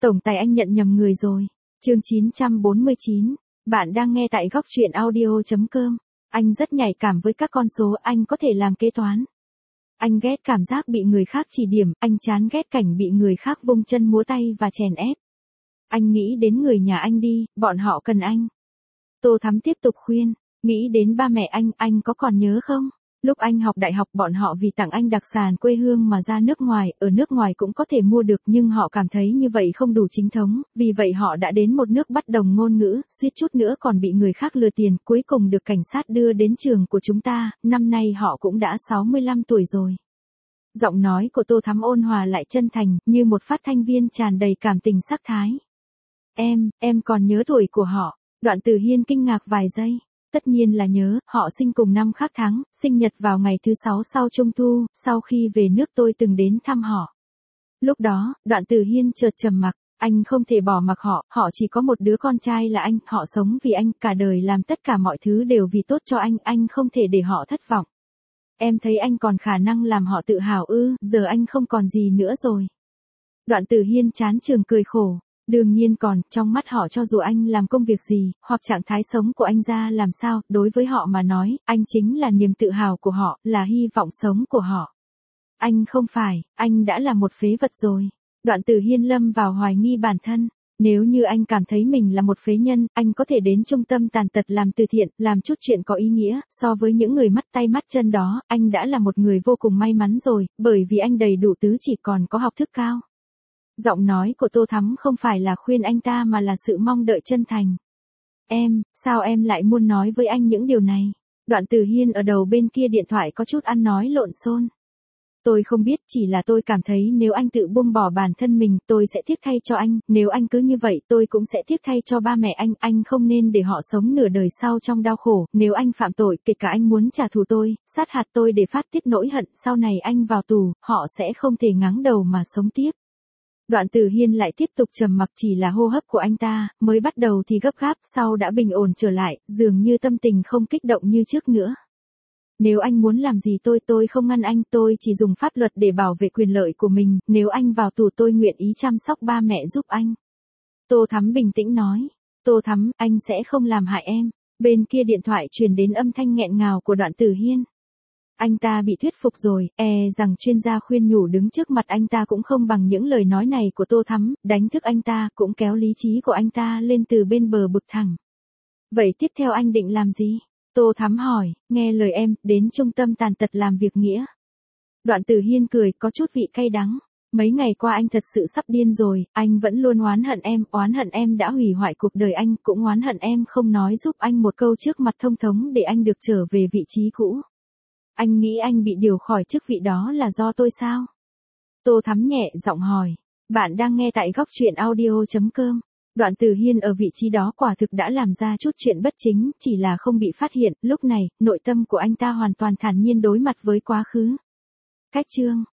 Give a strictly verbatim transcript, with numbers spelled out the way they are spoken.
Tổng tài anh nhận nhầm người rồi. Chương chín trăm bốn mươi chín. Bạn đang nghe tại góc truyện audio.com. Anh rất nhạy cảm với các con số, anh có thể làm kế toán. Anh ghét cảm giác bị người khác chỉ điểm, anh chán ghét cảnh bị người khác vung chân múa tay và chèn ép. Anh nghĩ đến người nhà anh đi, bọn họ cần anh. Tô Thắm tiếp tục khuyên, nghĩ đến ba mẹ anh, anh có còn nhớ không? Lúc anh học đại học bọn họ vì tặng anh đặc sản quê hương mà ra nước ngoài, ở nước ngoài cũng có thể mua được nhưng họ cảm thấy như vậy không đủ chính thống, vì vậy họ đã đến một nước bất đồng ngôn ngữ, suýt chút nữa còn bị người khác lừa tiền, cuối cùng được cảnh sát đưa đến trường của chúng ta, năm nay họ cũng đã sáu mươi lăm tuổi rồi. Giọng nói của Tô Thắm ôn hòa lại chân thành, như một phát thanh viên tràn đầy cảm tình sắc thái. Em, em còn nhớ tuổi của họ. Đoạn Tử Hiên kinh ngạc vài giây. Tất nhiên là nhớ, họ sinh cùng năm khác tháng, sinh nhật vào ngày thứ sáu sau Trung thu, sau khi về nước tôi từng đến thăm họ. Lúc đó, Đoạn Tử Hiên chợt trầm mặc, anh không thể bỏ mặc họ, họ chỉ có một đứa con trai là anh, họ sống vì anh, cả đời làm tất cả mọi thứ đều vì tốt cho anh, anh không thể để họ thất vọng. Em thấy anh còn khả năng làm họ tự hào ư, giờ anh không còn gì nữa rồi. Đoạn Tử Hiên chán chường cười khổ. Đương nhiên còn, trong mắt họ cho dù anh làm công việc gì, hoặc trạng thái sống của anh ra làm sao, đối với họ mà nói, anh chính là niềm tự hào của họ, là hy vọng sống của họ. Anh không phải, anh đã là một phế vật rồi. Đoạn Tử Hiên lâm vào hoài nghi bản thân. Nếu như anh cảm thấy mình là một phế nhân, anh có thể đến trung tâm tàn tật làm từ thiện, làm chút chuyện có ý nghĩa, so với những người mất tay mất chân đó, anh đã là một người vô cùng may mắn rồi, bởi vì anh đầy đủ tứ chỉ còn có học thức cao. Giọng nói của Tô Thắm không phải là khuyên anh ta mà là sự mong đợi chân thành. Em, sao em lại muốn nói với anh những điều này? Đoạn Tử Hiên ở đầu bên kia điện thoại có chút ăn nói lộn xộn. Tôi không biết, chỉ là tôi cảm thấy nếu anh tự buông bỏ bản thân mình, tôi sẽ tiếc thay cho anh, nếu anh cứ như vậy, tôi cũng sẽ tiếc thay cho ba mẹ anh, anh không nên để họ sống nửa đời sau trong đau khổ, nếu anh phạm tội, kể cả anh muốn trả thù tôi, sát hại tôi để phát tiết nỗi hận, sau này anh vào tù, họ sẽ không thể ngáng đầu mà sống tiếp. Đoạn Tử Hiên lại tiếp tục trầm mặc, chỉ là hô hấp của anh ta, mới bắt đầu thì gấp gáp, sau đã bình ổn trở lại, dường như tâm tình không kích động như trước nữa. Nếu anh muốn làm gì tôi, tôi không ngăn anh, tôi chỉ dùng pháp luật để bảo vệ quyền lợi của mình, nếu anh vào tù tôi nguyện ý chăm sóc ba mẹ giúp anh. Tô Thắm bình tĩnh nói, Tô Thắm, anh sẽ không làm hại em. Bên kia điện thoại truyền đến âm thanh nghẹn ngào của Đoạn Tử Hiên. Anh ta bị thuyết phục rồi, e rằng chuyên gia khuyên nhủ đứng trước mặt anh ta cũng không bằng những lời nói này của Tô Thắm, đánh thức anh ta, cũng kéo lý trí của anh ta lên từ bên bờ vực thẳng. Vậy tiếp theo anh định làm gì? Tô Thắm hỏi, nghe lời em, đến trung tâm tàn tật làm việc nghĩa. Đoạn Tử Hiên cười, có chút vị cay đắng. Mấy ngày qua anh thật sự sắp điên rồi, anh vẫn luôn oán hận em, oán hận em đã hủy hoại cuộc đời anh, cũng oán hận em không nói giúp anh một câu trước mặt thông thống để anh được trở về vị trí cũ. Anh nghĩ anh bị điều khỏi chức vị đó là do tôi sao? Tô Thắm nhẹ giọng hỏi. Bạn đang nghe tại góc truyện audio.com. Đoạn Tử Hiên ở vị trí đó quả thực đã làm ra chút chuyện bất chính, chỉ là không bị phát hiện, lúc này, nội tâm của anh ta hoàn toàn thản nhiên đối mặt với quá khứ. Cách chương